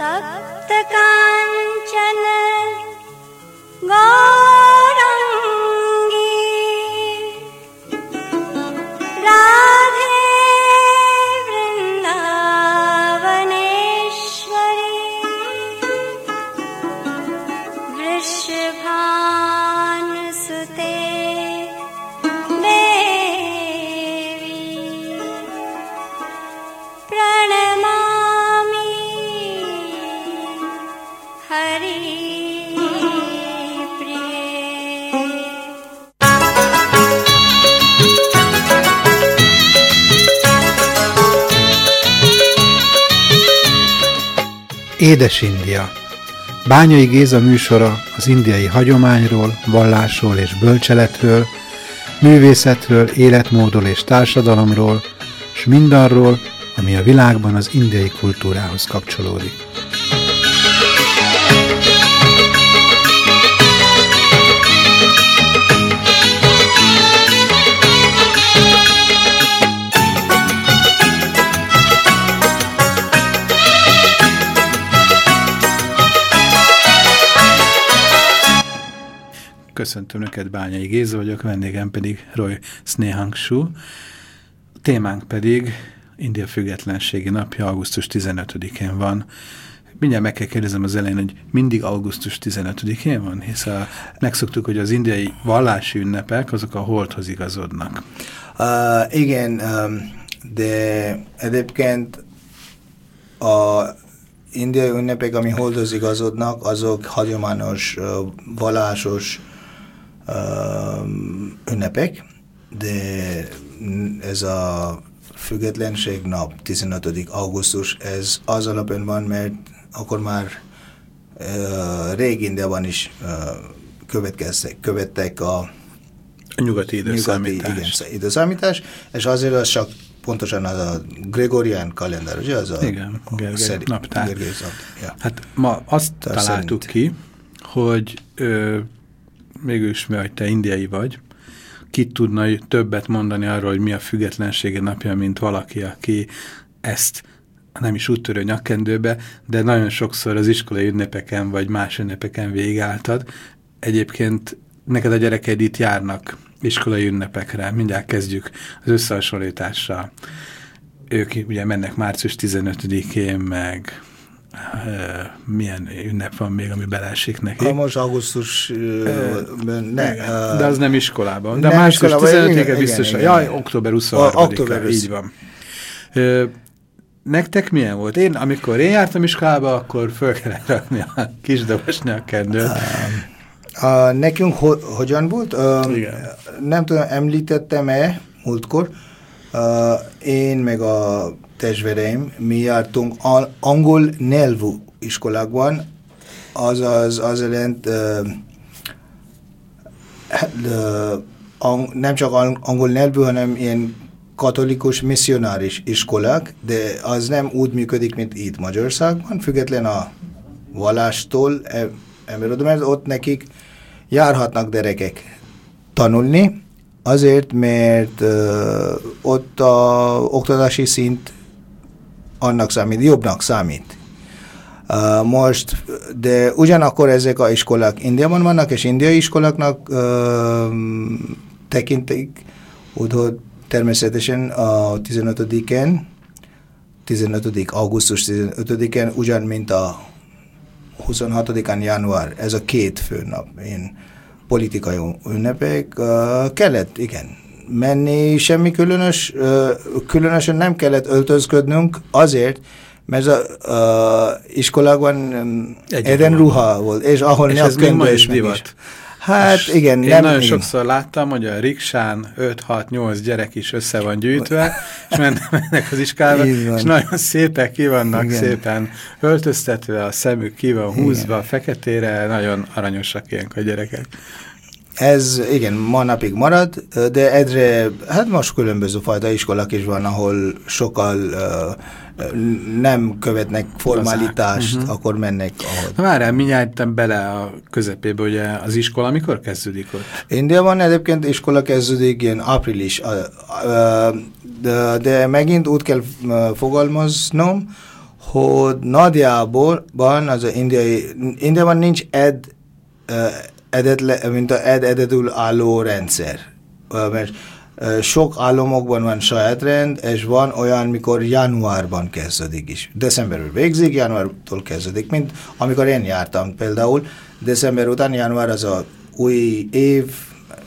तप्त कांचन गौरांगी राधे वृंदावनेश्वरी वृषभानुसुते Édes India. Bányai Géza műsora az indiai hagyományról, vallásról és bölcseletről, művészetről, életmódról és társadalomról, s mindarról, ami a világban az indiai kultúrához kapcsolódik. Köszöntöm Önöket, Bányai Géza vagyok, vendégem pedig Roy Snehangshu. A témánk pedig India függetlenségi napja, augusztus 15-én van. Mindjárt meg kell kérdezem az elején, hogy mindig augusztus 15-én van, hisz megszoktuk, hogy az indiai vallási ünnepek azok a holdhoz igazodnak. Igen, de egyébként a indiai ünnepek, ami holdhoz igazodnak, azok hagyományos, vallásos ünnepek, de ez a függetlenség nap, 15. augusztus, ez az alapján van, mert akkor már régi Indiában is követtek a nyugati időszámítás, és azért az csak pontosan az a Gregorian kalendár, ugye? Az a igen, Gergely naptár. Ja. Hát ma azt találtuk ki, hogy mégis mi, hogy te indiai vagy, ki tudna többet mondani arról, hogy mi a függetlensége napja, mint valaki, aki ezt nem is úttörő nyakkendőbe, de nagyon sokszor az iskolai ünnepeken vagy más ünnepeken végigálltad. Egyébként neked a gyerekeid itt járnak iskolai ünnepekre, mindjárt kezdjük az összehasonlítással. Ők ugye mennek március 15-én, meg milyen ünnep van még, ami beleesik neki? Most augusztus... de az nem iskolában. De március 15-én biztosan. Jaj, október 23-a, így van. Nektek milyen volt? Amikor én jártam iskolába, akkor föl kellett rakni a kisdobos nyakkendőt. Nekünk hogyan volt? Nem tudom, említettem-e múltkor, én meg a testvéreim, mi jártunk angol nyelvű iskolákban, az jelent nem csak angol nyelvű, hanem ilyen katolikus, misszionáris iskolák, de az nem úgy működik, mint itt Magyarországban, független a vallástól, mert ott nekik járhatnak gyerekek tanulni, azért, mert ott a oktatási szint annak számít, jobbnak számít. Most, de ugyanakkor ezek a iskolák Indiában vannak, és indiai iskoláknak tekintik, hogy természetesen a 15-én, augusztus 15-én, ugyan, mint a 26-án január, ez a két főnap, én politikai ünnepek, kellett, igen, menni, semmi különösen nem kellett öltözködnünk azért, mert az iskolákban egyenruha volt, és ahol és ez még ma is divat. Hát és igen. Én nagyon sokszor láttam, hogy a riksán 5-6-8 gyerek is össze van gyűjtve, és mennek az iskolába, és nagyon szépek ki vannak, szépen öltöztetve, a szemük ki van húzva, feketére, nagyon aranyosak ilyenkor a gyerekek. Ez igen, ma napig marad, de egyre, hát most különböző fajta iskolák is van, ahol sokkal nem követnek formalitást, akkor mennek ahol. Várjál, mindjárt bele a közepébe, ugye az iskola mikor kezdődik ott? Indiában egyébként iskola kezdődik ilyen április, de megint úgy kell fogalmaznom, hogy nagyjából az Indiában nincs mint a egyedül álló rendszer. Mert sok államokban van saját rend, és van olyan, mikor januárban kezdődik is. Decemberről végzik, januártól kezdődik, mint amikor én jártam például. December után január az a új év,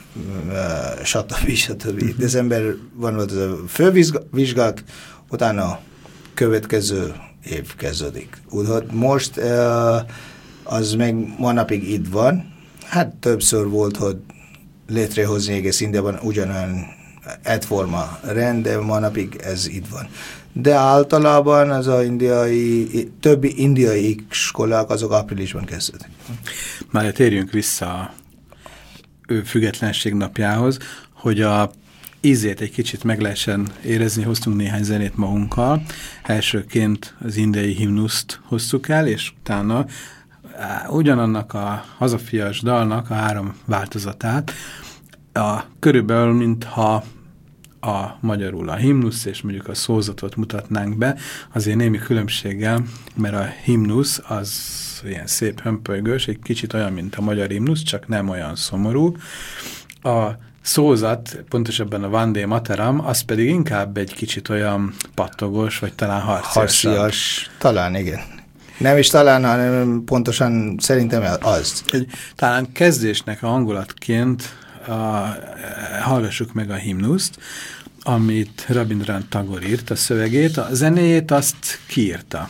stb. Decemberben volt az a fővizsgák, utána következő év kezdődik. Úgyhogy most az meg manapig itt van. Hát többször volt, hogy létrehozni egész Indiában ugyanolyan egyforma rend, de manapig ez itt van. De általában az a többi indiai iskolák azok áprilisban kezdődnek. Már térjünk vissza a függetlenség napjához, hogy a ízét egy kicsit meg lehessen érezni, hoztunk néhány zenét magunkkal. Elsőként az indiai himnuszt hoztuk el, és utána ugyanannak a hazafias dalnak a 3 változatát, körülbelül mintha a magyarul a himnusz és mondjuk a szózatot mutatnánk be, azért némi különbséggel, mert a himnusz az ilyen szép hömpölygős, egy kicsit olyan, mint a magyar himnusz, csak nem olyan szomorú. A szózat, pontosabban a Vandé Mataram, az pedig inkább egy kicsit olyan pattogós, vagy talán harcias. Talán, igen. Nem is talán, hanem pontosan szerintem az. Talán kezdésnek a hangulatként hallgassuk meg a himnuszt, amit Rabindranath Tagore írt, a szövegét, a zenéjét azt kiírta.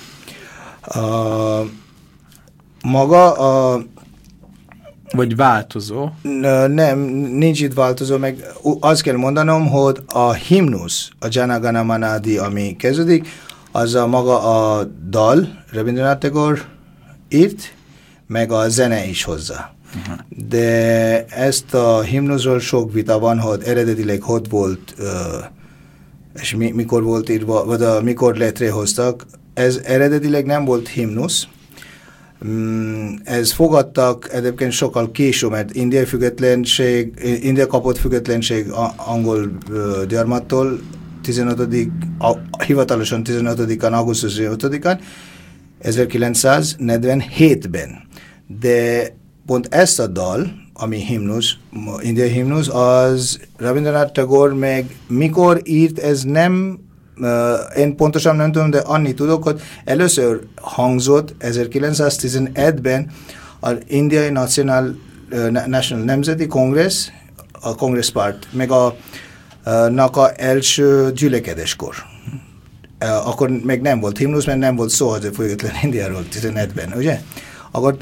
Vagy változó? Nem, nincs itt változó, meg azt kell mondanom, hogy a himnusz, a Jana Gana Mana Adi, ami kezdődik, az a maga a dal, Rabindranath Tagore írt, meg a zene is hozzá. De ezt a himnuszról sok vita van, hogy eredetileg hogy volt, és mikor volt írva, vagy mikor létrehoztak. Ez eredetileg nem volt himnusz. Ez fogadtak egyébként sokkal később, mert India kapott függetlenség angol gyarmattól hivatalosan 15-án, augusztus 15-án, 1947-ben. De pont ezt a dal, ami himnusz, indiai himnusz, az Rabindranath Tagore meg mikor írt, ez nem, én pontosan nem tudom, de annyit tudok, hogy először hangzott 1911-ben az Indiai National Nemzeti Kongress, a Congress Part, meg a első gyülekedéskor. Akkor még nem volt himnusz, mert nem volt szó az független Indiáról 15-ben, ugye? Akkor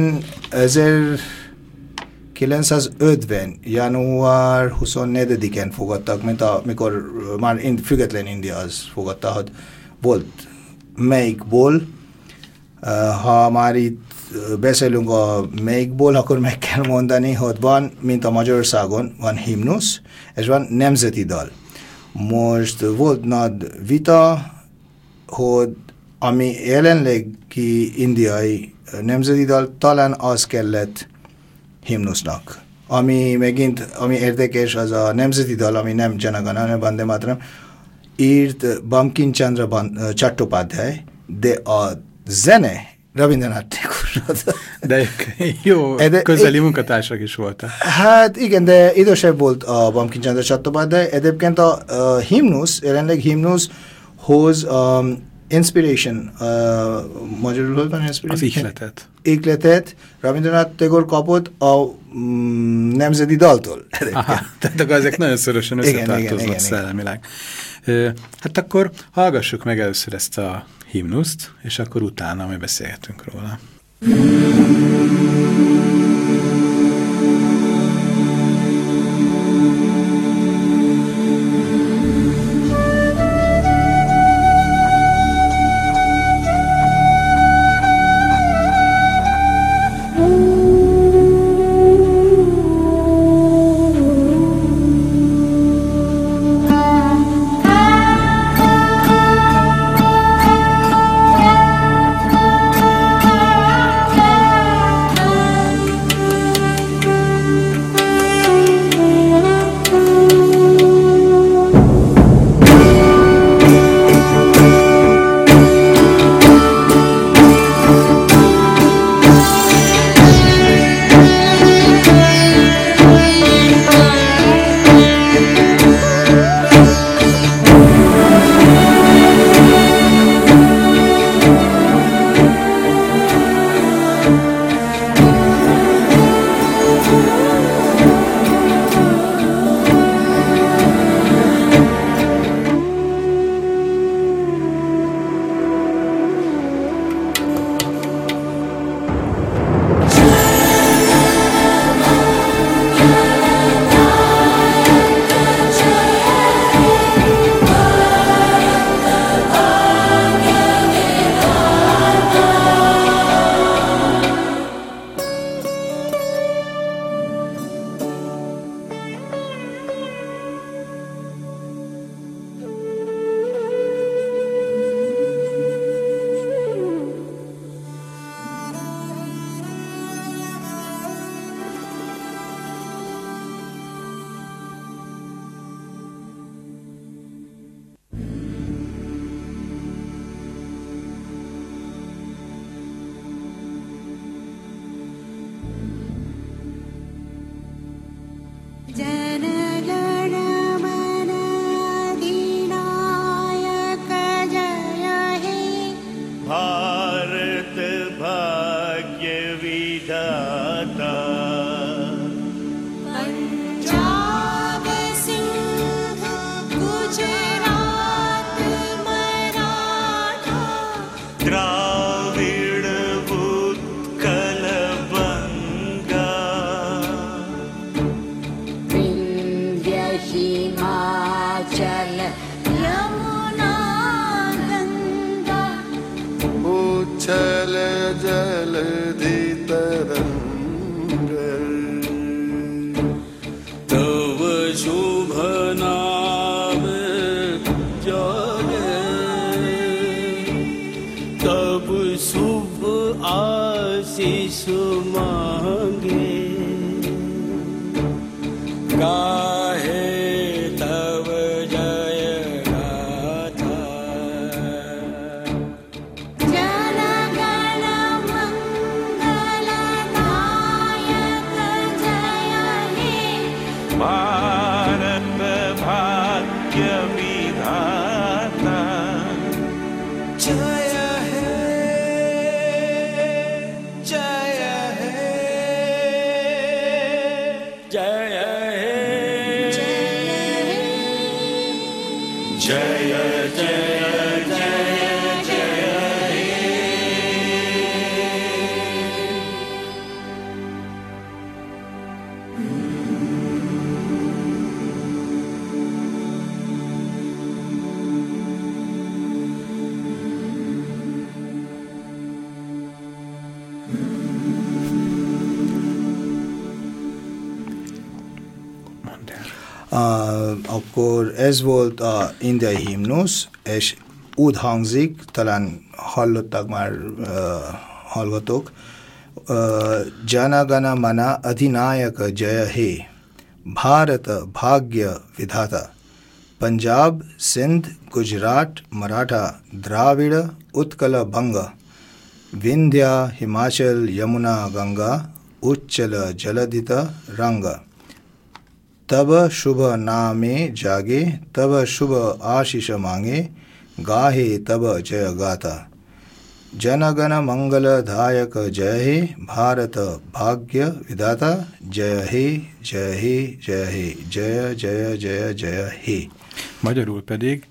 1950. január 24-en fogadtak, mikor már független India az fogadta, hogy volt melyikból. Ha már itt beszélünk a melyikból, akkor meg kell mondani, hogy van, mint a Magyarországon, van himnusz, és van nemzeti dal. Most volt nagy vita, hogy ami jelenlegi indiai nemzeti dal, talán az kellett himnusznak. Ami érdekes, az a nemzeti dal, ami nem Jana Gana, hanem Vandé Mataram, írt Bankim Chandra Chattopadhyay, de a zene Rabindranath Tagore. De jó, közeli munkatársak is voltak. Hát igen, de idősebb volt a Bankim Chandra Chattopadhyay. Egyébként a himnusz, jelenleg himnuszhoz inspiration, magyarul hogy van inspiration? Az ihletet. Ihletet Rabindranath Tagore kapott a nemzeti daltól. Aha, tehát akkor ezek nagyon szorosan összetartoznak szellemileg. Hát akkor hallgassuk meg először ezt a himnuszt, és akkor utána majd beszélhetünk róla. Thank you. जलधि तरंग तव शुभ नाम जाने तब शुभ आशीष मांगे गाहे तव जय गाथा जन गण मंगलदायक जय हे भारत भाग्य विधाता जय हे जय हे जय हे जय जय जय जय हे Akkor ez volt a indiai himnusz, és úgy hangzik, talán hallottak már hallgatók, Jana Gana Mana Adhinayaka Jaya He, Bharata Bhagya Vidhata, Punjab, Sindh, Gujarat, Maratha, Dravida, Utkala Banga, Vindhya, Himachal, Yamuna, Ganga, Uchchala, Jaladita, Ranga. तब शुभ नामे जागे तब शुभ आशीष मांगे गाहे तब जय गाथा जनगण मंगलदायक जय हे भारत भाग्य विधाता जय हे जय हे जय हे जय जय जय जय हे. Magyarul pedig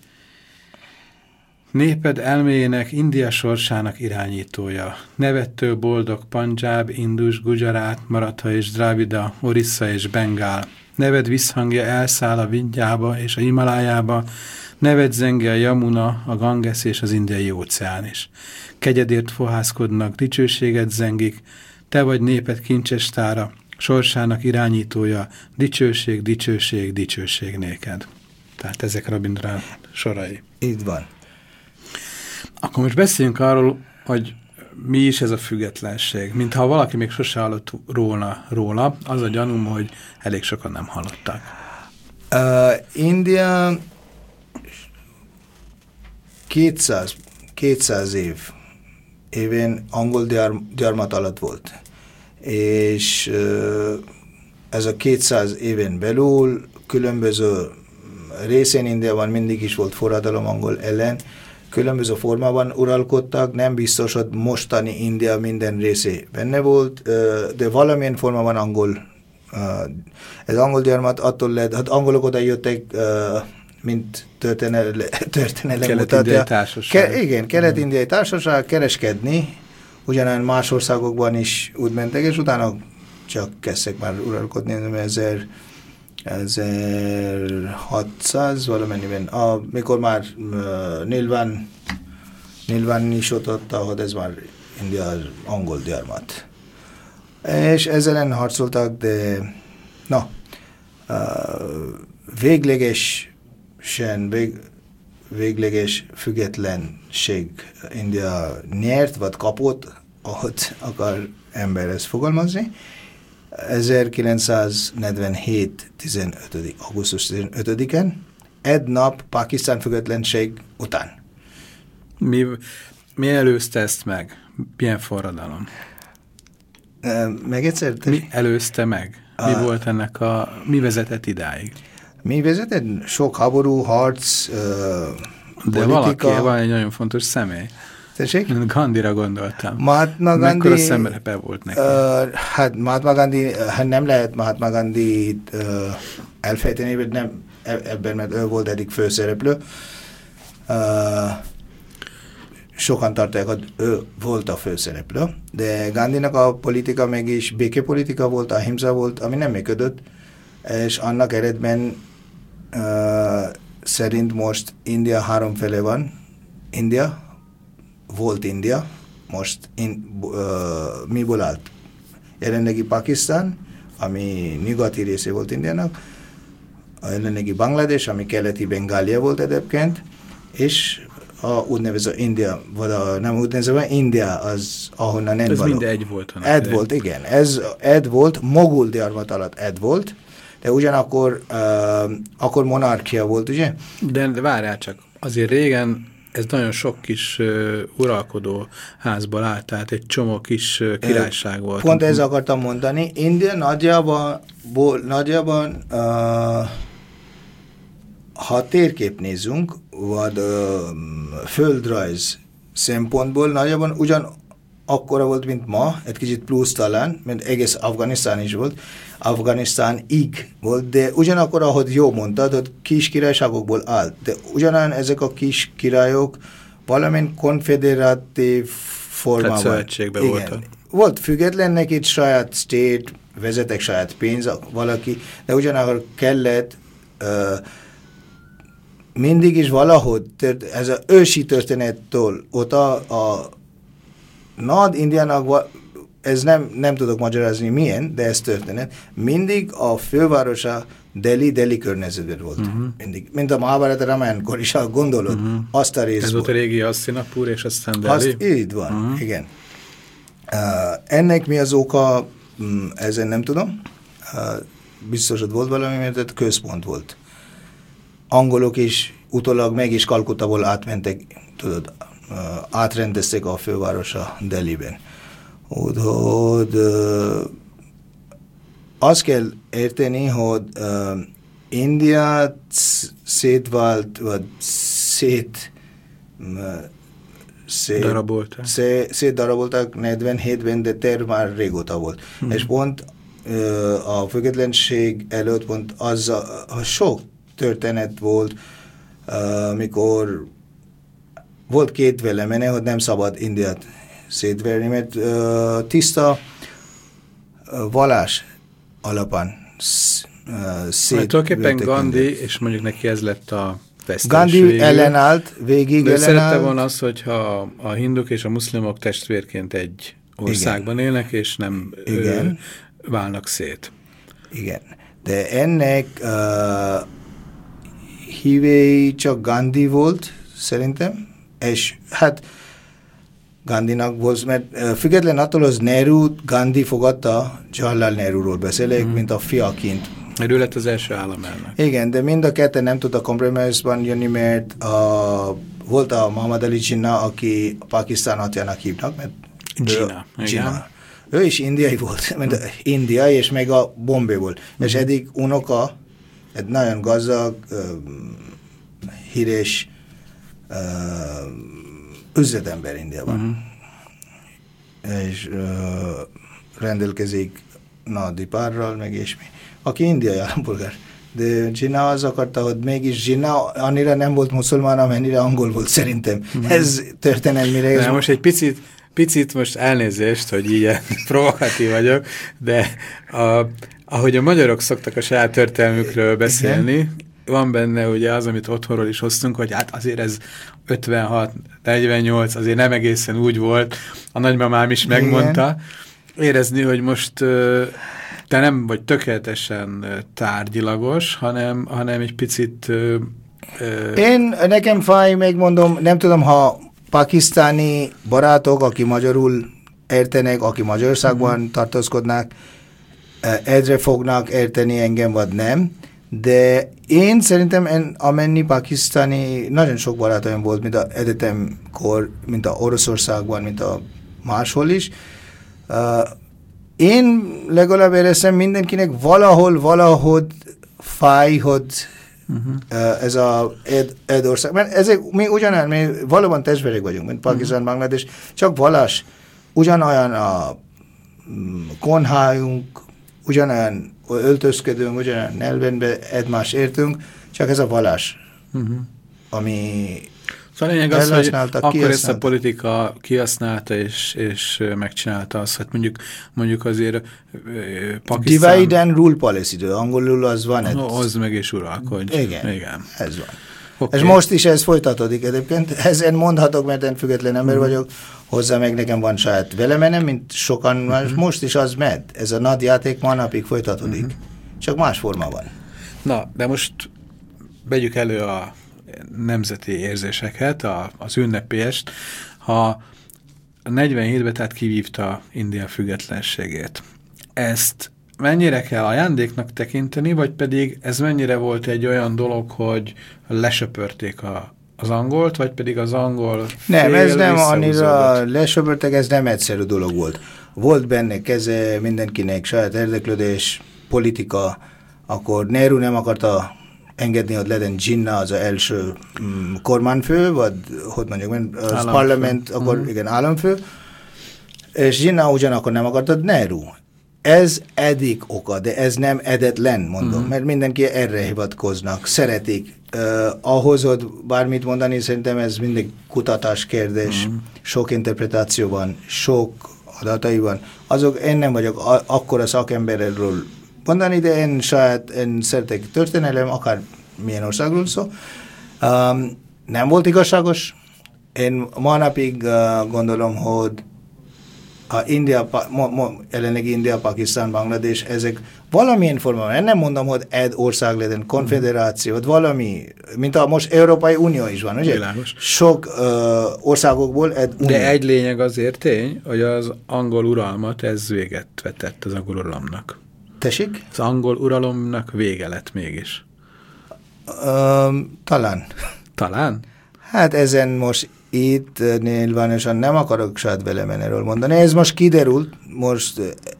néped elméjének India sorsának irányítója, nevettől boldog Pandzsáb, Indus, Gujarat, Maratha és Dravida, Orissa és Bengál. Neved visszhangja elszáll a Vindhyába és a Himalájába, neved zenge a Yamuna, a Ganges és az Indiai óceán is. Kegyedért fohászkodnak, dicsőséged zengik, te vagy néped kincsestára, sorsának irányítója, dicsőség, dicsőség, dicsőség néked. Tehát ezek Rabindranath sorai. Így van. Akkor most beszéljünk arról, hogy mi is ez a függetlenség. Mintha valaki még sose hallott róla, az a gyanúm, hogy elég sokan nem hallották. India 200 évén angol gyarmat alatt volt. És ez a 200 éven belül különböző részén Indiában mindig is volt forradalom angol ellen, különböző formában uralkodtak, nem biztos, hogy mostani India minden részé benne volt, de valamilyen formában angol. Ez angol gyarmat attól lett, hát angolok oda jöttek, mint történelem mutatja. Igen, kelet-indiai társaság kereskedni, ugyanán más országokban is úgy mentek, és utána csak kezdtek már uralkodni, 1600 valamennyiben, amikor már nyilván is ott adta, hogy ez már India angol gyarmat. És ezzel ellen harcoltak, de végleges függetlenség India nyert, vagy kapott, ahogy akar ember ezt fogalmazni. 1947. augusztus 15-en, egy nap Pakisztán függetlenség után. Mi előzte ezt meg? Milyen forradalom? Meg egyszer? Mi előzte meg? Mi volt ennek mi vezetett idáig? Mi vezetett? Sok háború, harc, de politika. Van egy nagyon fontos személy. Tessék? Gandhira gondoltam. Mahatma Gandhi... Mekkora szemrepe volt neki? Hát Mahatma Gandhi, nem lehet Mahatma Gandhi elfejteni, hogy nem ebben, mert ő volt eddig főszereplő. Sokan tartják, hogy ő volt a főszereplő, de Gandhinak a politika meg is békepolitika volt, ahimsa volt, ami nem működött, és annak eredmény szerint most India háromfele van. India, most miből állt? Jelenlegi Pakisztán, ami nyugati része volt Indiának, a jelenlegi Bangladesh, ami keleti Bengália volt egyébként, és a úgynevezett India, vagy nem úgynevezett India, az ahonnan nem ez való. mind egy volt. Ed volt, igen. Ez Ed volt, mogul gyarmat alatt Ed volt, de ugyanakkor akkor monarchia volt, ugye? De várjál csak, azért régen ez nagyon sok kis uralkodó házból állt, tehát egy csomó kis királyság volt. Pont ezt akartam mondani. India nagyjában ha térkép nézzünk, vagy földrajz szempontból nagyjában ugyan akkora volt, mint ma, egy kicsit plusz talán, mert egész Afganisztán is volt, Afganisztánig volt, de ugyanakkor, ahogy jó mondtad, hogy kis királyságokból állt, de ugyanán ezek a kis királyok valamint konfederatív formában. Tehát szövetségben voltak. Volt függetlennek itt saját state, vezetek saját pénz, valaki, de ugyanakkor kellett mindig is valahogy, ez az ősi történettől, ott a Nagy-Indiának, ez nem tudok magyarázni milyen, de ez történet, mindig a fővárosa Delhi környezetben volt. Mindig. Mint a Mahabharata Ramayankor is, ha gondolod, azt a részt ez volt a régi Hastinapur, és aztán Delhi? Így van, igen. Ennek mi az oka, ezen nem tudom. Biztos, hogy volt valami, mert központ volt. Angolok is utólag meg is Kalkuttából átmentek, tudod, átrendezték a fővárosa Delhiben. Úgyhogy azt kell érteni, hogy Indiát szétvált, vagy szétdarabolták 47-ben, de terv már régóta volt. És pont a függetlenség előtt pont az a sok történet volt, mikor volt két véleménye, hogy nem szabad Indiát szétverni, mert tiszta vallás alapán tulajdonképpen Gandhi, és mondjuk neki ez lett a vesztes Gandhi végül. ellenállt, végig de ellenállt. szerette volna az, hogyha a hinduk és a muszlimok testvérként egy országban élnek, és nem válnak szét. Igen. De ennek hívei csak Gandhi volt, szerintem, és hát Gandhinak volt, mert független attól az Nehru, Gandhi fogadta, Jawaharlal Nehruról beszélek, mint a fiaként. Ő lett az első államelnök. Igen, de mind a ketten nem tudta kompromisszban jönni, mert volt a Muhammad Ali Jinnah, aki Pakisztán atyának hívnak, mert Jinnah. Ő is indiai volt, mert India és meg a Bombay volt. És eddig unoka, egy nagyon gazdag, híres üzletember Indiában. És rendelkezik nagyipárral, meg ilyesmi. Aki indiai állampolgár. De Jinnah az akarta, hogy mégis Jinnah annyira nem volt muszulmán, amennyire angol volt szerintem. Ez történelmire. De most egy picit most elnézést, hogy ilyen provokatív vagyok, de ahogy a magyarok szoktak a saját történelmükről beszélni, van benne ugye az, amit otthonról is hoztunk, hogy hát azért ez 56-48, azért nem egészen úgy volt, a nagymamám is megmondta. Érezni, hogy most te nem vagy tökéletesen tárgyilagos, hanem egy picit... Nekem fáj, megmondom, nem tudom, ha pakisztáni barátok, aki magyarul értenek, aki Magyarországban tartózkodnak, egyre fognak érteni engem, vagy nem, de én szerintem amennyi pakisztáni, nagyon sok barátaim volt, mint az egyetemkor, mint a Oroszországban, mint a máshol is. Én legalább éreztem mindenkinek valahogy fáj, hogy ez a ország. Mert ezek mi ugyanolyan, mi valóban testvérek vagyunk, mint Pakisztán, Bangladesh, csak vallás, ugyanolyan a konyhájunk, ugyanolyan öltözködünk, ugyanolyan nyelvenbe egymás értünk, csak ez a vallás, ami Szóval lényeg az, hogy akkor ezt a politika kihasználta és megcsinálta azt, hogy mondjuk azért Pakisztán... Divide and rule policy, angolul az van. Hozd meg és uralkodj. Igen, ez van. Oké. És most is ez folytatódik egyébként. Ezen mondhatok, mert én független ember vagyok, hozzá meg nekem van saját velemenem, mint sokan más. Most is az megy. Ez a nagy játék ma napig folytatódik. Csak más formában. Na, de most vegyük elő a nemzeti érzéseket, az ünnepélyest. Ha 47-ben tehát kivívta India függetlenségét. Ezt mennyire kell ajándéknak tekinteni, vagy pedig ez mennyire volt egy olyan dolog, hogy lesöpörték az angolt, vagy pedig az angol Nem, ez nem visszahúzódott? annyira lesöpörtek, ez nem egyszerű dolog volt. Volt benne keze mindenkinek saját érdeklődés, politika, akkor Nehru nem akarta engedni, hogy legyen Jinnah az első kormányfő, vagy hogy mondjuk, az parlament, akkor igen, államfő, és Jinnah ugyanakkor nem akarta Nehru. Ez eddig oka, de ez nem edetlen, mondom, mert mindenki erre hivatkoznak, szeretik. Ahhoz, hogy bármit mondani, szerintem ez mindig kutatás kérdés, sok interpretáció van, sok adatai van. Azok, én nem vagyok akkora szakemberről mondani, de én szeretek történelem, akár milyen országról szó. Nem volt igazságos. Én ma napig gondolom, hogy a jelenleg India, Pakisztán, Bangladesh, ezek valamilyen formában, én nem mondom, hogy egy ország legyen, konfederáció, valami, mint a most Európai Unió is van, ugye? Világos. Sok országokból egy unió. De egy lényeg azért tény, hogy az angol uralmat ez véget vetett az angol uralomnak. Tessék? Az angol uralomnak vége lett mégis. Talán. Talán? Hát ezen most itt nyilvánosan nem akarok saját velemenéről mondani. Ez most kiderült, most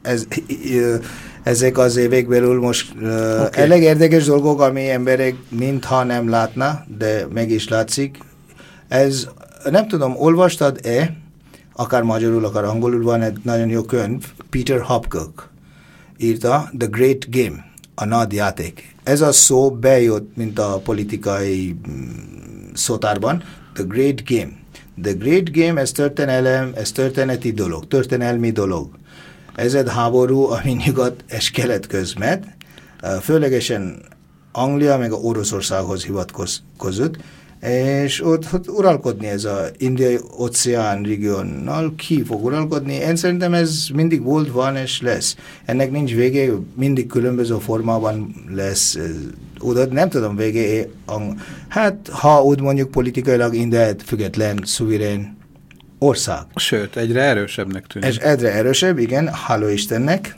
ezek az évek belül most elég érdekes dolgok, ami emberek mintha nem látna, de meg is látszik. Ez, nem tudom, olvastad-e, akár magyarul, akár angolul van egy nagyon jó könyv, Peter Hopkirk írta, The Great Game, a nagy játék. Ez a szó bejött, mint a politikai szótárban, The Great Game. The Great Game, ez történelem, ez történeti dolog, történelmi dolog. Ez egy háború, ami nyugat és kelet közmet, főlegesen Anglia meg a Oroszországhoz hivatkozott, és ott uralkodni ez az indiai óceán régiónál, ki fog uralkodni. Én szerintem ez mindig volt, van és lesz. Ennek nincs vége, mindig különböző formában lesz. Oda nem tudom vége. Hát, ha úgy mondjuk politikailag India egy független, szuverén ország. Sőt, egyre erősebbnek tűnik. Ez egyre erősebb, igen, háló Istennek.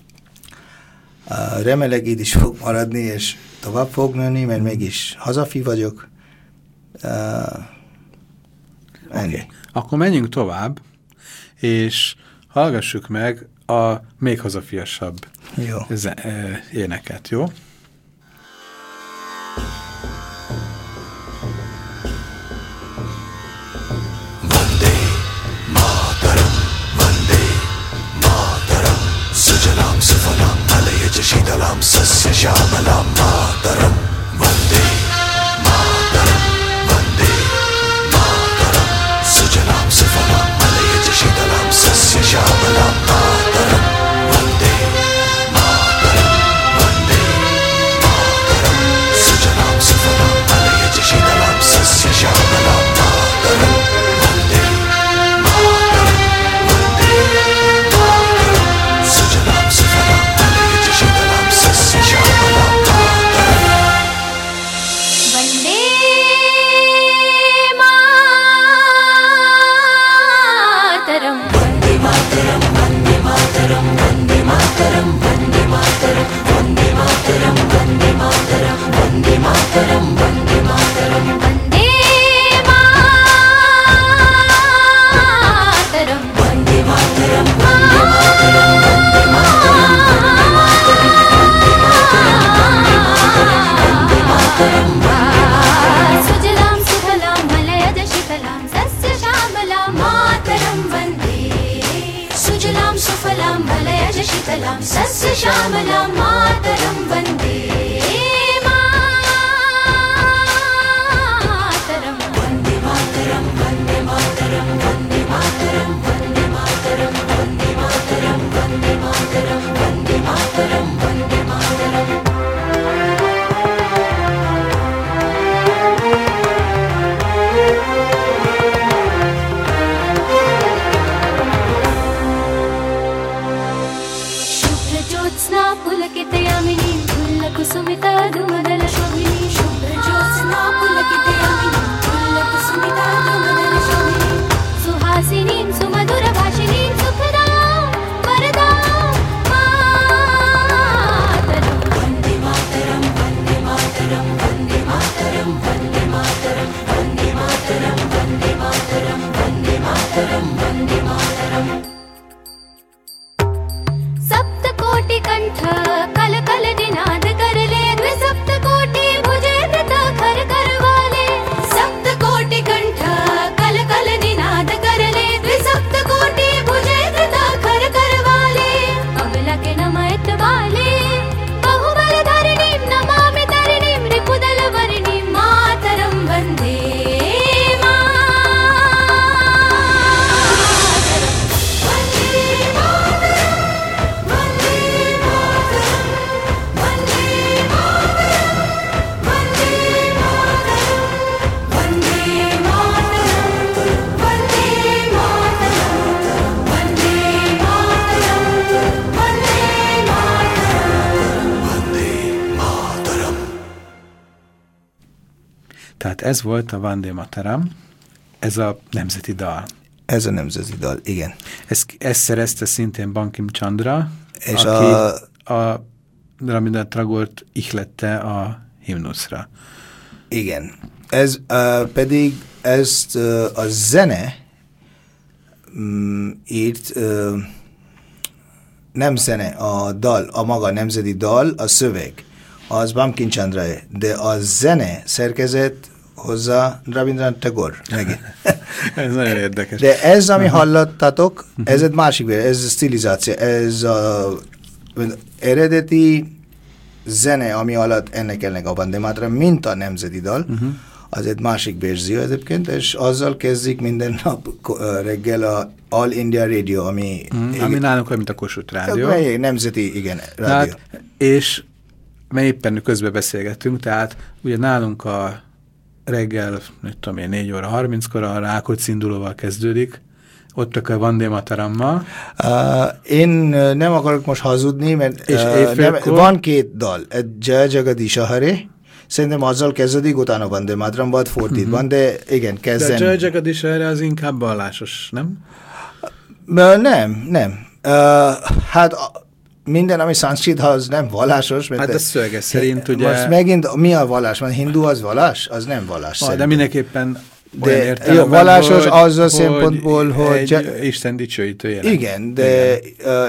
Remélem így is fog maradni, és tovább fog nőni, mert mégis hazafi vagyok. Okay. Akkor menjünk tovább, és hallgassuk meg a még hazafiasabb éneket, jó? Vande Mataram, Vande Mataram, Sujalam Sufalam, Malayaja Shitalam, Sasya Shamalam, Mataram, Vande Mataram, Vande Mataram, Sujalam Sufalam, Malayaja Shitalam, Sasya Shamalam, Mataram, Vande Mataram, Vande Mataram, Sujalam Sufalam, Malayaja Shitalam, Sasya Shamalam, Mataram, Vande Mataram, Vande Mataram, Sujalam Sufalam, Malayaja Shitalam, Sasya Shamalam, Mataram. Vande Mataram Vande Mataram, Vande Mataram, Vande Mataram, Vande Mataram, Vande Mataram, Vande Mataram, Vande Mataram, Vande Mataram, Vande Mataram Vande Mataram, Vande Mataram, Vande Mataram, Vande Mataram, सुजलां सुफलां मलयज शितलां सस्य श्यामलां मातरं वन्दे सुजलां सुफलां मलयज शितलां सस्य श्यामलां मातरं वन्दे मातरं Vande Mataram, Vande Mataram, Vande Mataram, Vande Mataram, Vande Mataram, Vande Mataram, Vande Mataram, Vande Mataram. पुलकितयामिनी फुल्लकुसुमिता दुमदलशोभिनी शुभ्रज्योत्स्ना पुलकितयामिनी फुल्लकुसुमिता दुमदलशोभिनी सुहासिनीं सुमधुरभाषिणीं सुखदां वरदां मातरं वन्दे मातरं वन्दे मातरं वन्दे मातरं वन्दे मातरं वन्दे मातरं वन्दे मातरं वन्दे मातरं वन्दे मातरम् सप्तकोटिकण्ठ कलकल निनाद करले द्विसप्तकोटि भुजे धृत खर करवाले सप्तकोटिकण्ठ कलकल निनाद करले द्विसप्तकोटि भुजे धृत खर करवाले अबला के नमयत वाले बहुबलधरणीं नमामि तरणीं रिपुदलवर्णीं मातरं वन्दे Tehát ez volt a Vande Mataram, ez a nemzeti dal. Ez a nemzeti dal, igen. Ezt szerezte szintén Bankim Chandra, és aki a Rabindranath Tagort ihlette a himnuszra. Igen. Ez pedig ezt a zene írt, nem zene, a dal, a maga nemzeti dal, a szöveg, az Bankim Chandra, de a zene szerkezet hozzá Rabindranath Tagore. Ez nagyon érdekes. De ez, ami hallottatok, ez egy másik, ez stilizáció, ez az eredeti zene, ami alatt ennek a Vande Mataram, mint a nemzeti dal, az egy másik verzió egyébként, és azzal kezdik minden nap reggel a All India Radio, ami nálunk olyan, mint a Kossuth Rádió. Nemzeti, igen, rádió. Tehát, és éppen közben beszélgettünk, tehát ugye nálunk a reggel, nem tudom én, 4 óra 30-kor a Rákóczi indulóval kezdődik, ott a Vande Matarammal. Én nem akarok most hazudni, mert van két dal, egy Jaya Jagadisha Hare, szerintem azzal kezdődik, utána Vande Mataram volt fordítva, de igen, kezden. De Jaya Jagadisha Hare az inkább vallásos, nem? Nem. Hát minden, ami szanszkrit, az nem vallásos. Hát a szövege szerint ugye... Most megint mi a vallás? Mert hindu az vallás? Az nem vallás. De mindenképpen olyan de értelemben, vallásos hogy, az a szempontból, hogy... Egy Isten dicsőítő jelent. Igen, de...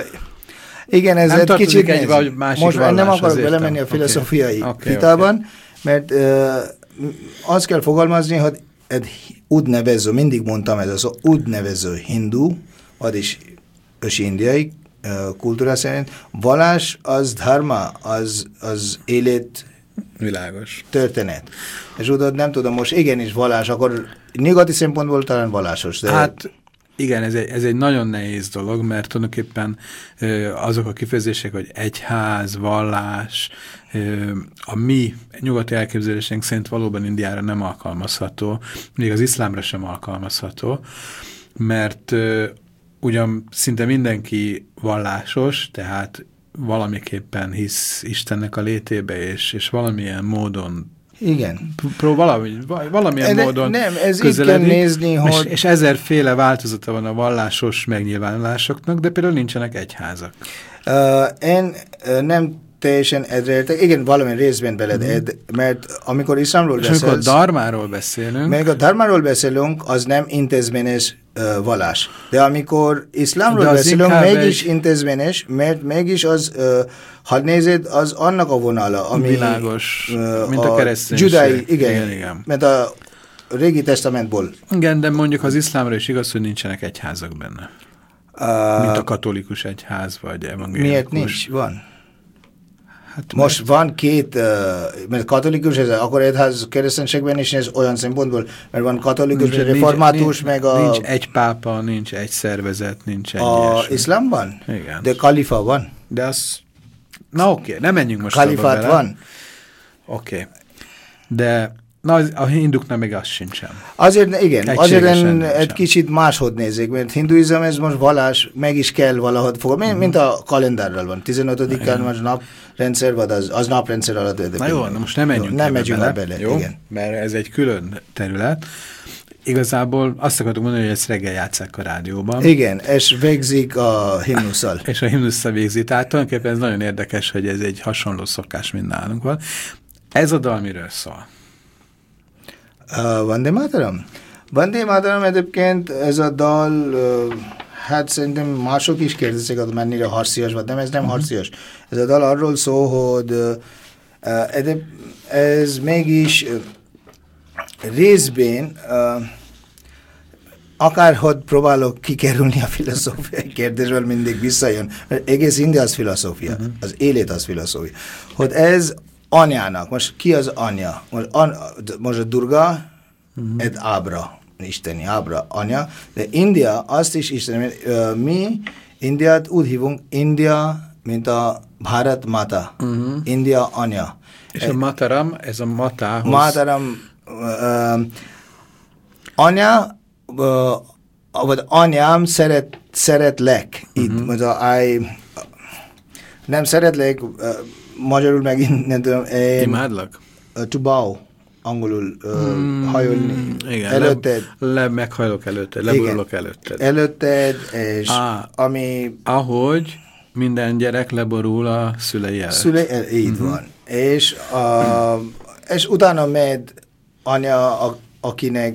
Igen, ez egy kicsit egy vagy másik most vallás, nem akarok értem. belemenni a filozófiai Okay. vitában, mert azt kell fogalmazni, hogy egy úgynevező, mindig mondtam ez az úgynevező hindu, vagyis ősi indiai kultúra szerint, vallás az dharma, az élet világos történet. És tudod, nem tudom, most igenis vallás, akkor nyugati szempontból talán vallásos. De... Hát igen, ez egy nagyon nehéz dolog, mert tulajdonképpen azok a kifejezések, hogy egyház, vallás, a mi nyugati elképzelésünk szerint valóban Indiára nem alkalmazható, még az iszlámra sem alkalmazható, mert ugyan szinte mindenki vallásos, tehát valamiképpen hisz Istennek a létébe, és valamilyen módon igen. Valamilyen módon ez közeledik, így kell nézni, hogy... és ezerféle változata van a vallásos megnyilvánulásoknak, de például nincsenek egyházak. Én nem teljesen egyreértek. Igen, valamilyen részben beled, mert amikor iszlámról beszélsz... amikor dharmáról beszélünk... Meg a dharmáról beszélünk, az nem intézményes vallás. De amikor iszlámról beszélünk, mégis intézményes, mert mégis az, ha nézed, az annak a vonala, ami... Világos, mint a kereszténység. Judai, igen. Mert a régi testamentból. Igen, de mondjuk az iszlámra is igaz, hogy nincsenek egyházak benne. Mint a katolikus egyház, vagy evangélikus. Miért nincs? Van. Hát most van két, mert katolikus, akkor egyház kereszténységben is ez olyan szempontból, mert van katolikus, református, meg a... Nincs egy pápa, nincs egy szervezet, nincs egy ilyesmi. Iszlámban? Igen. De kalifa van. De az... Na oké, nem menjünk most kalifát van. Oké. De Na, a hinduknál még az sincsen. Azért, igen, Egységesen azért nincsen. egy kicsit máshogy nézik, mert hinduizm ez most vallás, meg is kell valahogy fogni, mint a kalendárral van. 15-án most naprendszer, vagy az naprendszer alatt. Na jó, na most nem menjünk nem megyünk bele, jó? igen. Mert ez egy külön terület. Igazából azt akartuk mondani, hogy ezt reggel játsszák a rádióban. Igen, és végzik a himnusszal. És a himnusszal végzi. Tehát tulajdonképpen ez nagyon érdekes, hogy ez egy hasonló szokás, mint nálunk van. Ez a dal miről szól? Vande Mataram? Vande Mataram egyébként ez a dal, hát szerintem mások is kérdezik, hogy mennyire harcias vagy, nem, ez nem harcias. Ez a dal arról szól, hogy ez mégis részben akárhogy próbálok kikerülni a filozófiai kérdésből, mindig visszajön. Mert egész India az filozófia, az élet az filozófia. Hogy ez anyának, most ki az anya? Most a Durga, egy Ábra, isteni Ábra, anya, de India azt is isteni, mi Indiát úgy hívunk, India, mint a Bharat Mata, India anya. És a Mataram, ez a matához... Mataram, anya, vagy anyám szeretlek. Itt, nem szeretlek, magyarul megint nem tudom. Imádlak? To bow, angolul hajolni. Igen, előtted. meghajlok előtted, leborulok előtted. Előtted, és ami... Ahogy minden gyerek leborul a szülei előtt. Így van. És utána megy anya, akinek...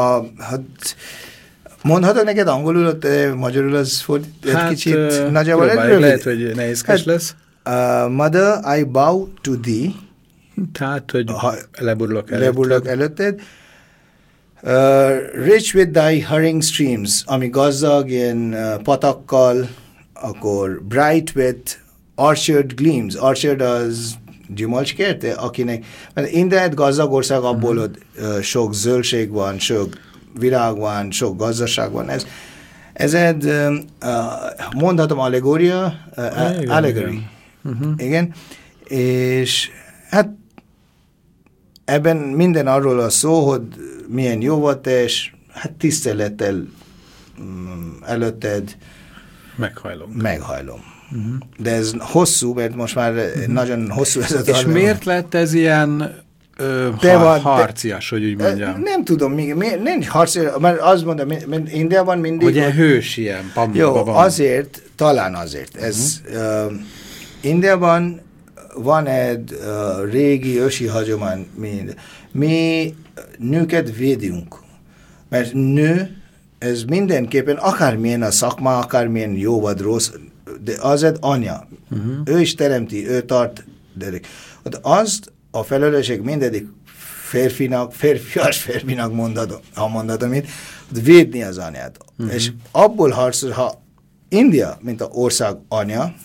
Mondhatok neked angolul, magyarul az egy kicsit nagyjából rövid. Lehet, hogy nehézkes lesz. Mother, I bow to thee. Tehát, hogy leborulok előtted. Rich with thy hurrying streams, ami gazdag ilyen patakkal, akkor bright with orchard gleams. Orchard az gyümölcskert, akinek, mert Indiát gazdag ország abból, hogy sok zöldség van, sok virág van, sok gazdaság van. Ez egy, mondhatom, allegória, allegory. Igen. És hát ebben minden arról a szó, hogy milyen jó volt, és hát tisztelettel előtted meghajlom. De ez hosszú, mert most már nagyon hosszú ez a dal. És miért lett ez ilyen harcias, hogy úgy mondjam? Nem tudom, nincs harcias, mert azt mondom, Indiában mindig... Hogy ilyen hős ilyen jó, van. azért, talán azért. Ez, Indiában van egy régi ősi hagyomány, mi nőket védünk, mert nő, ez mindenképpen, akármilyen a szakma, akármilyen jó vagy rossz, de az egy anya. Ő is teremti, ő tart, de azt a felelősség mindegyik férfias férfinak mondatom itt, hogy védni az anyát. És abból harcol, ha India, mint az ország anya,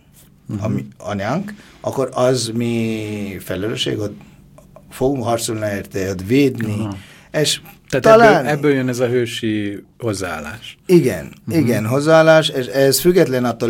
anyánk, akkor az mi felelősség, hogy fogunk harcolni érte, hogy védni. És tehát talán... ebből jön ez a hősi hozzáállás. Igen, hozzáállás, és ez független attól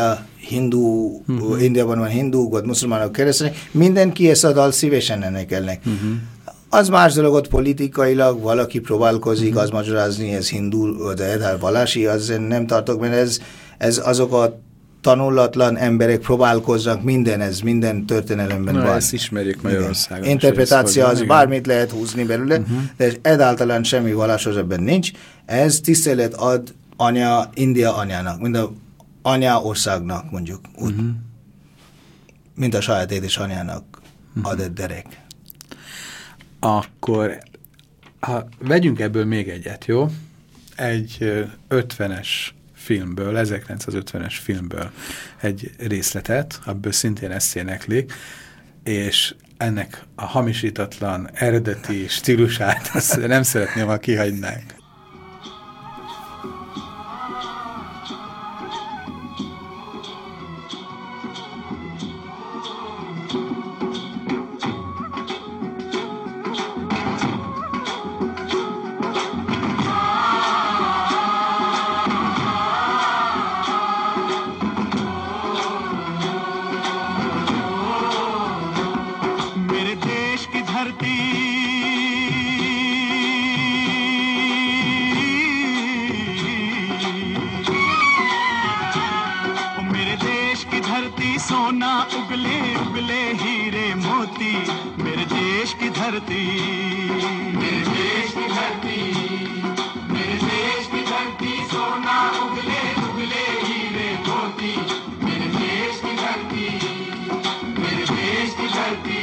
Indiában van hindúk, vagy muszlimánok, keresztények, mindenki ezt a dal szívesen elénekelnek. Az más dolog, politikailag valaki próbálkozik, az magyarázni, ez hindu, de vallási, az nem tartok, mert ez azok a tanulatlan emberek próbálkoznak, minden történelemben van. Ezt ismerjük Magyarországon. Interpretáció az bármit lehet húzni belőle, de egyáltalán semmi vallásos ebben nincs. Ez tisztelet ad India anyának, mint a anya országnak mondjuk úgy. Mint a saját édesanyjának ad egy gyerek. Akkor vegyünk ebből még egyet, jó? Egy 50-es filmből, 1950-es filmből egy részletet, abból szintén ezt éneklik, és ennek a hamisítatlan, eredeti stílusát azt nem szeretném, ha kihagynánk. धरती सोना उगले उगले हीरे मोती, मेरे देश की धरती, मेरे देश की धरती, मेरे देश की धरती सोना उगले उगले हीरे मोती, मेरे देश की धरती, मेरे देश की धरती।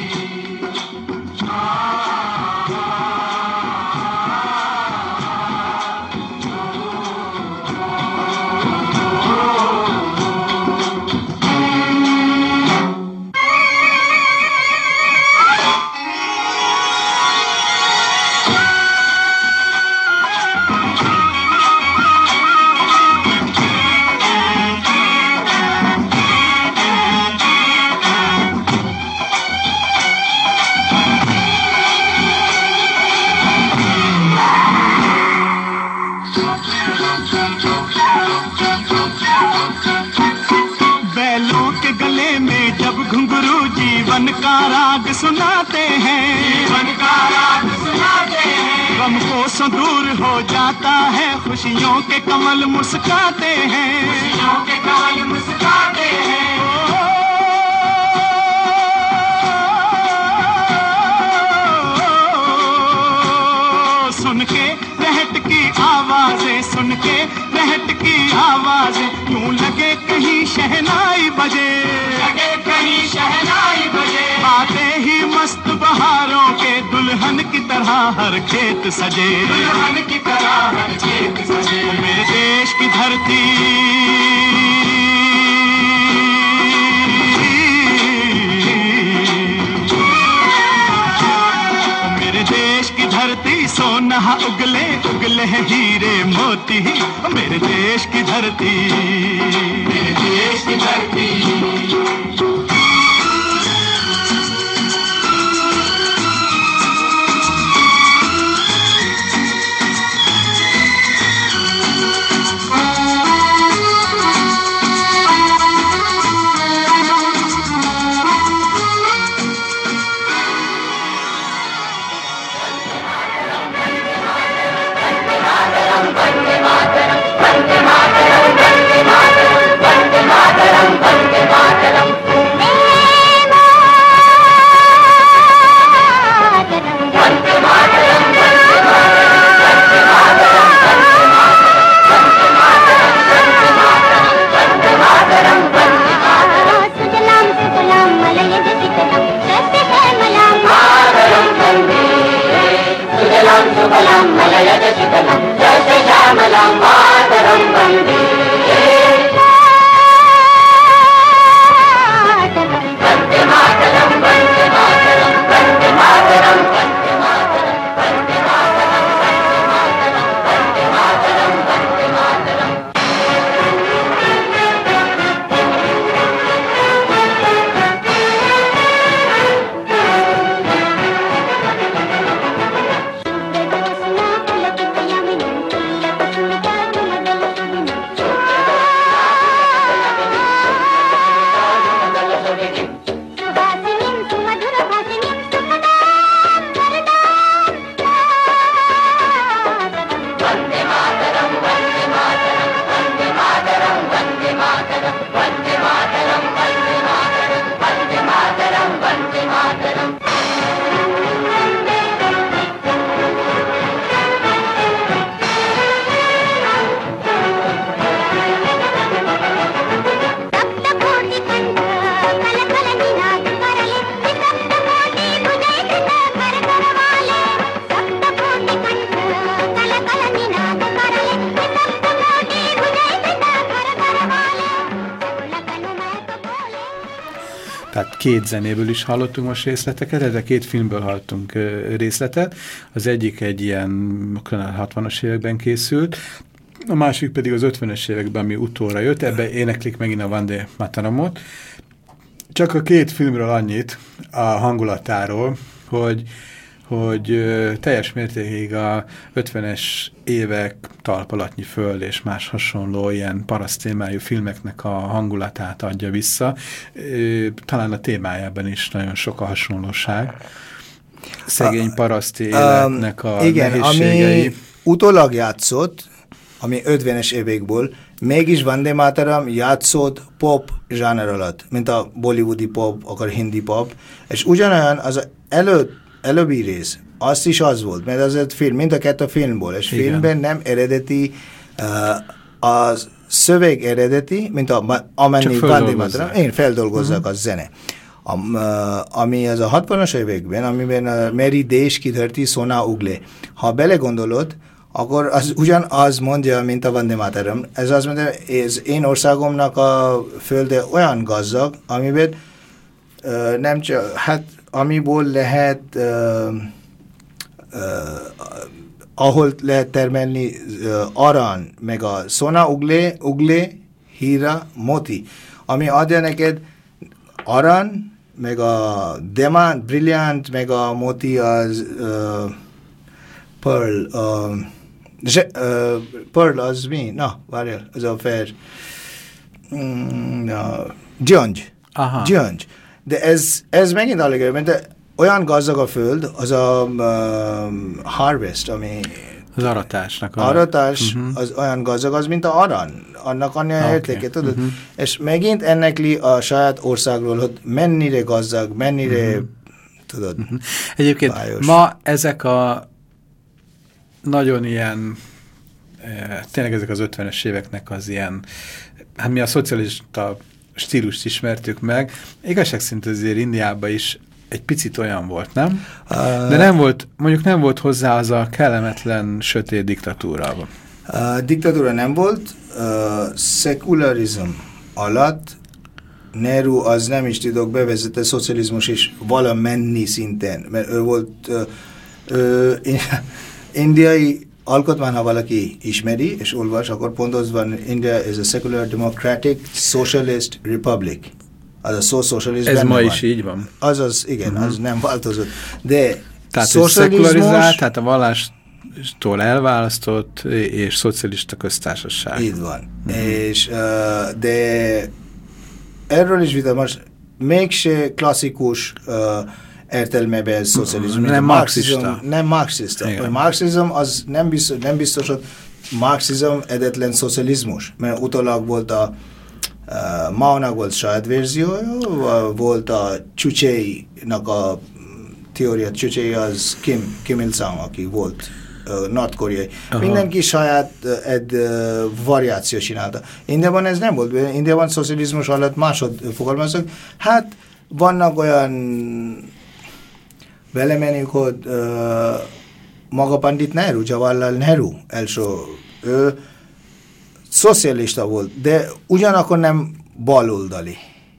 जीवन का राग सुनाते हैं, जीवन का राग सुनाते हैं, गम को दूर हो जाता है, खुशियों के कमल मुस्काते हैं, खुशियों के कमल मुस्काते हैं। सुन के रहट की आवाजें, सुन के रहट की आवाजें, यूं लगे कहीं शहनाई बजे, लगे कहीं शहनाई बजे। आते ही मस्त बहारों के दुल्हन की तरह हर खेत सजे, दुल्हन की तरह हर खेत सजे। मेरे देश की धरती, देश की धरती सोना उगले उगले हीरे मोती, मेरे देश की धरती, मेरे देश की धरती। Tehát két zenéből is hallottunk most részleteket, de két filmből hallottunk részletet. Az egyik egy ilyen 60-as években készült, a másik pedig az 50-es években, ami utóra jött, ebbe éneklik megint a Vande Mataramot. Csak a két filmről annyit a hangulatáról, hogy teljes mértékig a 50-es évek Talpalatnyi föld és más hasonló ilyen paraszt témájú filmeknek a hangulatát adja vissza. Talán a témájában is nagyon sok a hasonlóság. Szegény paraszti életnek a igen, nehézségei. ami utólag játszott, ami 50-es évekből, mégis Vande Mataram játszott pop zsáner alatt, mint a bollywoodi pop, akár hindi pop, és ugyanolyan az előbbi rész, azt is az volt, mert az egy film, mind a kettő filmból, és igen. filmben nem eredeti, a szöveg eredeti, mint amennyi Vande Mataram, én feldolgozzak a zene. Ami az a 60-as években, amiben a Meri Desh ki Dharti Sona Ugle. Ha belegondolod, akkor az ugyanaz mondja, mint a Vande Mataram. Ez azt mondja, ez én országomnak a földe olyan gazdag, amiben nem csak, hát amiből lehet ahol lehet termelni arany, meg a Sona Ugle, Hira, Moti, ami adja neked arany, meg a diamant, brilliant, meg a moti az pearl. Pearl az mi? Na, várjál, az a fair. Gyöngy. Gyöngy. De ez megint alig, mert olyan gazdag a föld, az a harvest, ami... Az aratásnak. Aratás az olyan gazdag, az mint a arany. Annak annyi értéke, tudod? És megint ennekli a saját országról, hogy mennyire gazdag, mennyire, tudod, Egyébként bájos. ma ezek a nagyon ilyen, tényleg ezek az 50-es éveknek az ilyen, hát mi a szocialista stílust ismertük meg, igazság szerint azért Indiában is egy picit olyan volt, nem? De nem volt, mondjuk nem volt hozzá az a kellemetlen, sötét diktatúra. Diktatúra nem volt, szekularizm alatt Nehru az nem is tudok bevezette szocializmus is valamennyi szinten, mert ő volt indiai alkotmány, ha valaki ismeri és olvas, akkor pontosban India is a secular democratic socialist republic. Az a szocializmus ez ma van. is így van. Azaz, igen, az nem változott. De tehát szekularizált, tehát a vallástól elválasztott és szocialista köztársaság. Így van. És, de erről is vita most mégse klasszikus értelmében szocializmus. Nem marxista. Nem marxista. A marxizm az nem biztos, hogy marxizm egyetlen szocializmus, mert utólag volt a Maónak volt saját verziója, volt a Chuchey-nak a teória, Chuchey az Kim Il-sung, aki volt North-koreai. Mindenki saját egy variáció csinálta. Indiában ez nem volt. Indiában szocializmus alatt másod fogalmazok. Hát vannak olyan belemenünk, hogy maga Pandit Nehru, Jawaharlal Nehru első, ő szocialista volt, de ugyanakkor nem baloldali.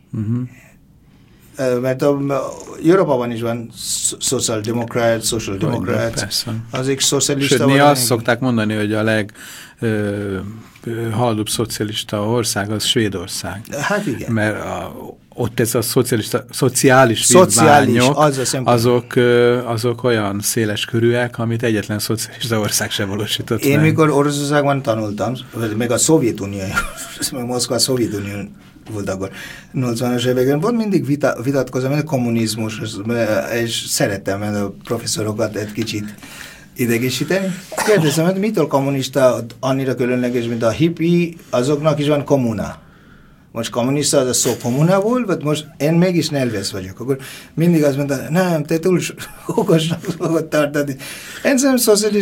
Mert Európában is van social democrat, azok szocialista. Sőt, mi azt szokták mondani, hogy a leghaldubb szocialista ország az Svédország. Hát igen. Mert ott ez a szociális vívmányok, azok olyan széles körűek, amit egyetlen szocialista ország sem valósított Én meg. mikor Oroszországban tanultam, meg a Szovjetunió, meg Moszkva a Szovjetunió volt akkor 80-as években, volt mindig vitatkozom, mint a kommunizmus, és szerettem a professzorokat egy kicsit idegesíteni. Kérdezem, hogy mitől kommunista annyira különleges, mint a hippie, azoknak is van kommuna. Most kommunista az a szó kommuna volt, vagy most én mégis nelvesz vagyok. Akkor mindig azt mondta, nem, te túl okosnak fogod tartani. Én szerintem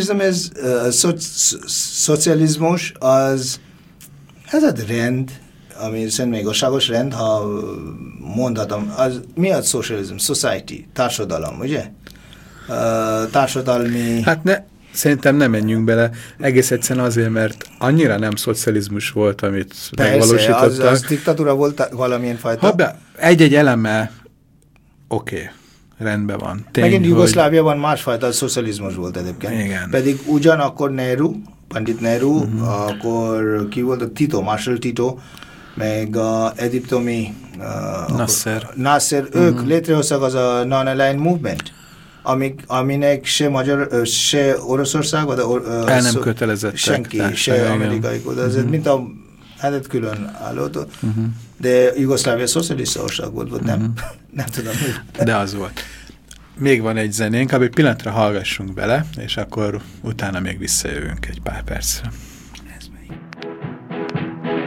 szocializmus az egy rend, ami szerintem igazságos rend, ha mondhatom. Mi a szocializm? Society, társadalom, ugye? Társadalmi... Hát szerintem nem menjünk bele, egész egyszerűen azért, mert annyira nem szocializmus volt, amit megvalósítottak. Persze, az diktatúra volt valamilyen fajta. Egy-egy eleme oké, rendben van. Megint Jugoszláviában másfajta szocializmus volt egyébként. Igen. Pedig ugyanakkor Nehru, Pandit Nehru, akkor ki volt a Tito, Marshall Tito, meg a egyiptomi Nasser, ők létrehoztak az a Non-Aligned Movement, aminek se Oroszország, vagy el nem kötelezettek. Senki, se amerikai, de ez mint a hát külön állótól, de Jugoszlávia szocialista ország volt, nem tudom. De az volt. Még van egy zenénk, egy pillanatra hallgassunk bele, és akkor utána még visszajövünk egy pár percre. Ez melyik?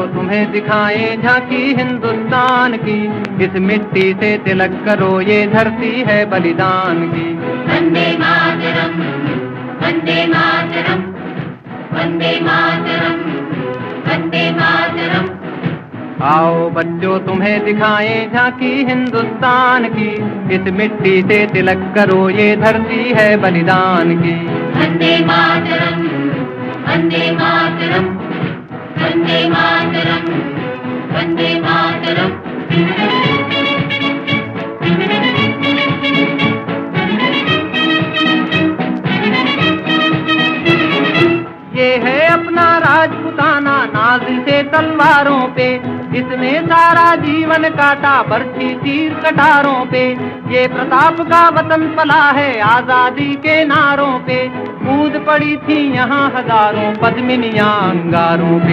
तुम्हें दिखाएं झांकी हिंदुस्तान की, इस मिट्टी से तिलक करो ये धरती है बलिदान की। वंदे मातरम, वंदे मातरम, वंदे मातरम, वंदे मातरम। आओ बच्चों तुम्हें दिखाएं झांकी हिंदुस्तान की, इस मिट्टी से तिलक करो ये धरती है बलिदान की। वंदे मातरम, वंदे मातरम, वंदे मातरम, वंदे मातरम। ये है अपना राजपुताना नाज से तलवारों पे, इसने सारा जीवन काटा बरछी तीर कटारों पे। ये प्रताप का वतन पला है आजादी के नारों पे, कूद पड़ी थी यहाँ हजारों पद्मिनियां अंगारों पे।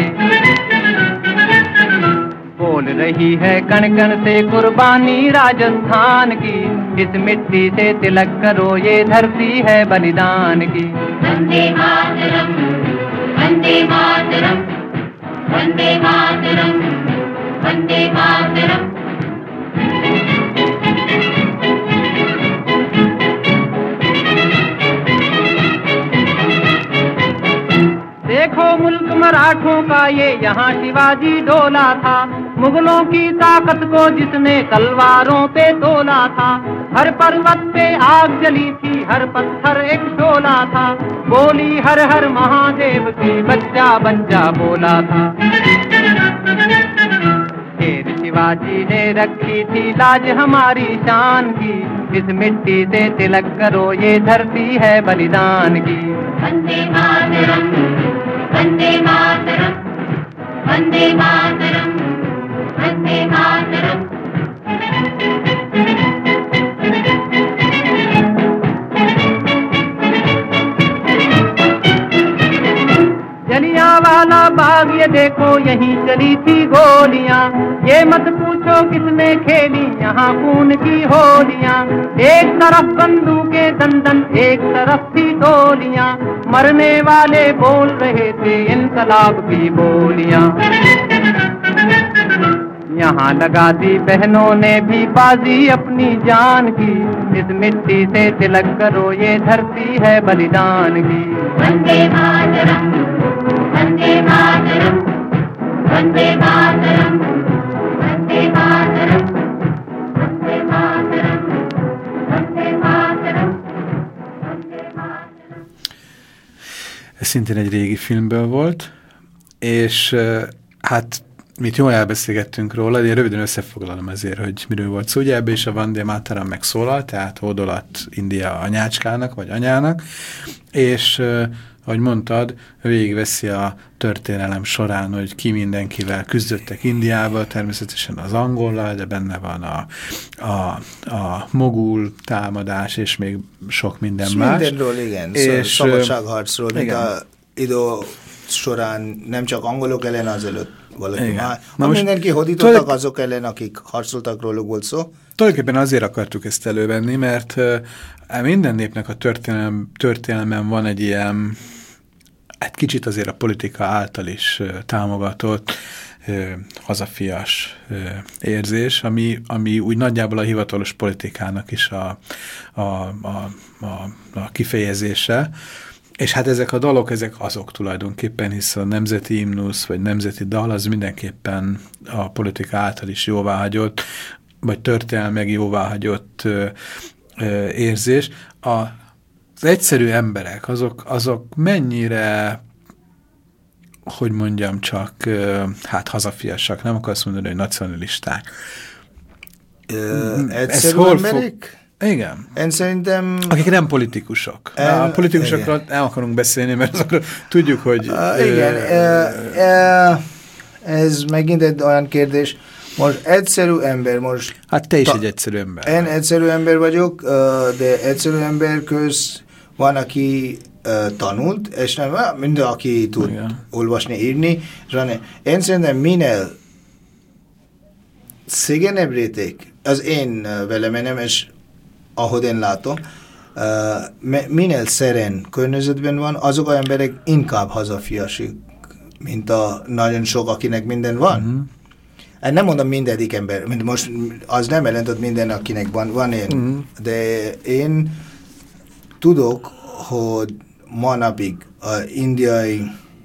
बोल रही है कण कण से कुर्बानी राजस्थान की, इस मिट्टी से तिलक करो ये धरती है बलिदान की। वंदे मातरम, वंदे मातरम, वंदे मातरम, वंदे मातरम। देखो मुल्क मराठों का ये यहाँ शिवाजी डोला था, मुगलों की ताकत को जिसने तलवारों पे तोला था। हर पर्वत पे आग जली थी, हर पत्थर एक शोला था, बोली हर हर महादेव की बच्चा बच्चा बोला था। शेर शिवाजी ने रखी थी लाज हमारी शान की, इस मिट्टी से तिलक करो ये धरती है बलिदान की। वंदे मातरम, वंदे मातरम, वंदे मातरम, वंदे मातरम। जलियांवाला बाग ये देखो यहीं चली थी गोलियां, ये मत पूछो किसने खेली यहाँ खून की होलियां। एक तरफ बंदूकें दंदन एक तरफ थी गोलियां, मरने वाले बोल रहे थे इनकलाब की बोलियां। यहाँ लगा दी बहनों ने भी बाजी अपनी जान की, इस मिट्टी से तिलक करो ये धरती है बलिदान की। वंदे मातरम, वंदे मातरम, वंदे मातरम, वंदे मातरम, वंदे मातरम, वंदे मातरम, वंदे Mataram. Ez szintén egy régi filmből volt, és hát mi jól elbeszélgettünk róla, de én röviden összefoglalom ezért, hogy miről volt szó. Ugye ebbe is a Vande Mataram megszólal, tehát hódolat India anyácskának, vagy anyának, és ahogy mondtad, végigveszi a történelem során, hogy ki mindenkivel küzdöttek Indiába, természetesen az angollal, de benne van a mogul támadás, és még sok minden más. Mindenről, igen. És szabadságharcról, mint a idő során nem csak angolok ellen, azelőtt valaki már. Mindenki hódítottak azok ellen, akik harcoltak, róluk volt szó. Tulajdonképpen azért akartuk ezt elővenni, mert minden népnek a történelmen van egy ilyen, egy kicsit azért a politika által is támogatott hazafias érzés, ami úgy nagyjából a hivatalos politikának is a kifejezése. És hát ezek a dalok, ezek azok tulajdonképpen, hisz a nemzeti himnusz, vagy nemzeti dal, az mindenképpen a politika által is jóváhagyott, vagy történelmileg jóváhagyott érzés. Az egyszerű emberek, azok mennyire, hogy mondjam csak, hát hazafiasak, nem akarsz mondani, hogy nacionalisták. Egyszerű emberek? Igen. Én szerintem... Akik nem politikusok. A politikusokról nem akarunk beszélni, mert azokról tudjuk, hogy... Igen. Ez megint egy olyan kérdés. Most egyszerű ember, most... Hát te is egy egyszerű ember. Én egyszerű ember vagyok, de egyszerű ember köz van, aki tanult, és nem minden, aki tud olvasni, írni. Én szerintem minél szégyenebb réteg, az én velemenem, és ahogy én látom, minél szeren környezetben van, azok az emberek inkább hazafiasik mint a nagyon sok, akinek minden van. Hát nem mondom mindegyik ember, most az nem jelent, hogy minden, akinek van ilyen, de én tudok, hogy manapig az indiai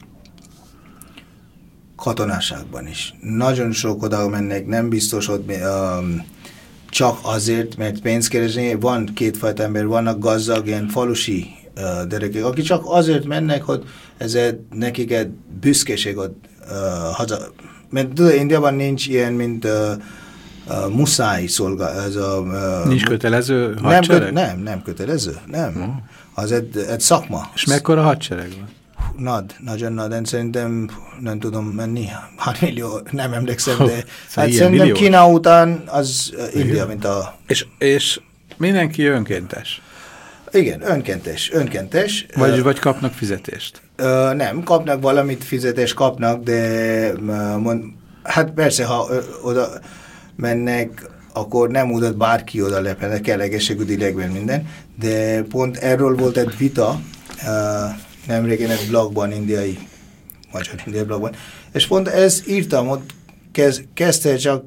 katonaságban is nagyon sok oda mennek, nem biztos, hogy csak azért, mert pénzt keresni. Van kétfajta ember, vannak gazdag, ilyen falusi gyerekek, akik csak azért mennek, hogy nekik egy büszkeség, hogy haza. Mert tudod, Indiában nincs ilyen, mint muszáj nincs kötelező hadsereg? Nem kötelező, nem. Az egy szakma. És mekkora hadsereg van? Nagyon nagy, szerintem nem tudom menni, 6 millió, nem emlékszem, de szóval szerintem millió? Kína után az India, mint a... És mindenki önkéntes? Igen, önkéntes. Vagy kapnak fizetést? Nem, kapnak valamit, fizetést kapnak, de hát persze, ha oda mennek, akkor nem mutat bárki oda lepene, kell egészségügyileg minden, de pont erről volt egy vita, nemrégen egy blogban, indiai blogban, és pont ezt írtam, hogy kezdte csak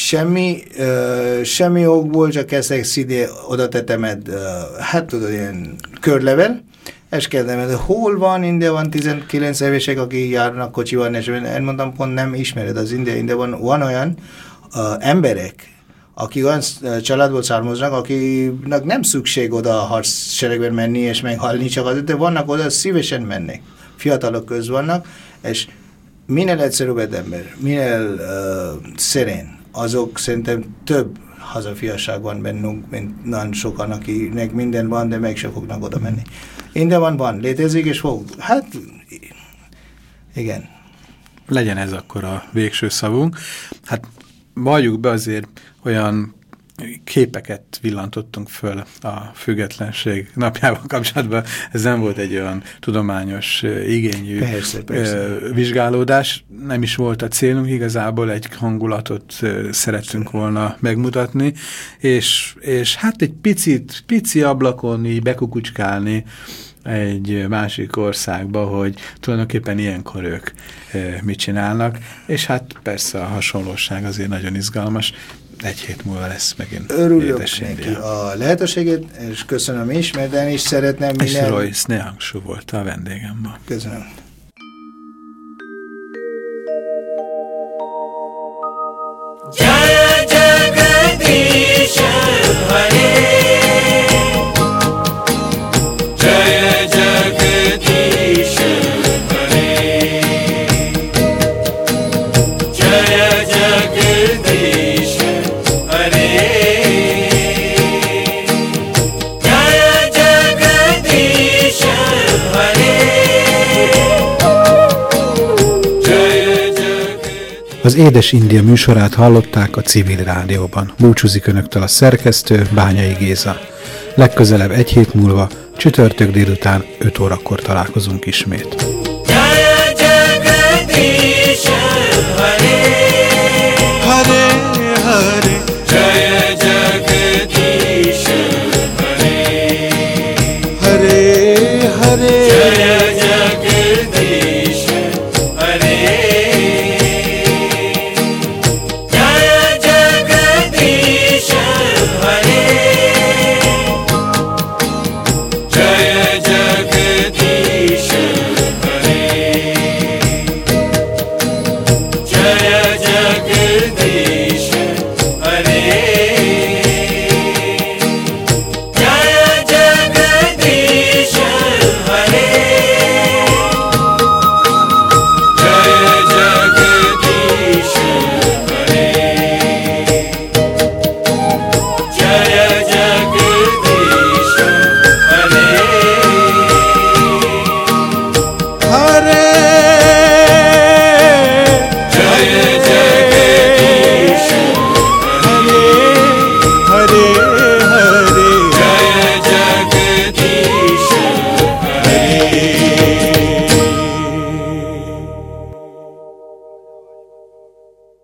semmi okból, csak kezdtek szidé, oda tettem egy, hát tudod, ilyen körlevel, és kérdem, hogy hol van Indiában 19 évesek, akik járnak kocsiban, és én mondtam, pont nem ismered az Indiában, van olyan emberek, akik olyan családból származnak, akiknek nem szükség oda a hadseregben menni és meghalni, csak azért, de vannak oda, szívesen mennek. Fiatalok köz vannak, és minél egyszerűbb ember, minél szerén, azok szerintem több hazafiasság van bennünk, mint nagyon sokan, akinek minden van, de meg se fognak oda menni. Indiában van, létezik, és fog. Hát, igen. Legyen ez akkor a végső szavunk. Hát valljuk be, azért olyan képeket villantottunk föl a függetlenség napjával kapcsolatban. Ez nem volt egy olyan tudományos igényű persze. Vizsgálódás. Nem is volt a célunk, igazából egy hangulatot szerettünk volna megmutatni, és hát egy pici ablakon így bekukucskálni egy másik országba, hogy tulajdonképpen ilyenkor ők mit csinálnak, és hát persze a hasonlóság azért nagyon izgalmas. Egy hét múlva lesz megint. Örülök neki a lehetőséget, és köszönöm is, mert én is szeretném minden... És Roy Snehangsú volt a vendégem ma. Köszönöm. Jai Jagadish Hare Jai Jagadish Hare Jai Jagadish Hare Jai Jagadish Hare Az Édes India műsorát hallották a Civil Rádióban. Búcsúzik önöktől a szerkesztő, Bányai Géza. Legközelebb egy hét múlva, csütörtök délután 5 órakor találkozunk ismét.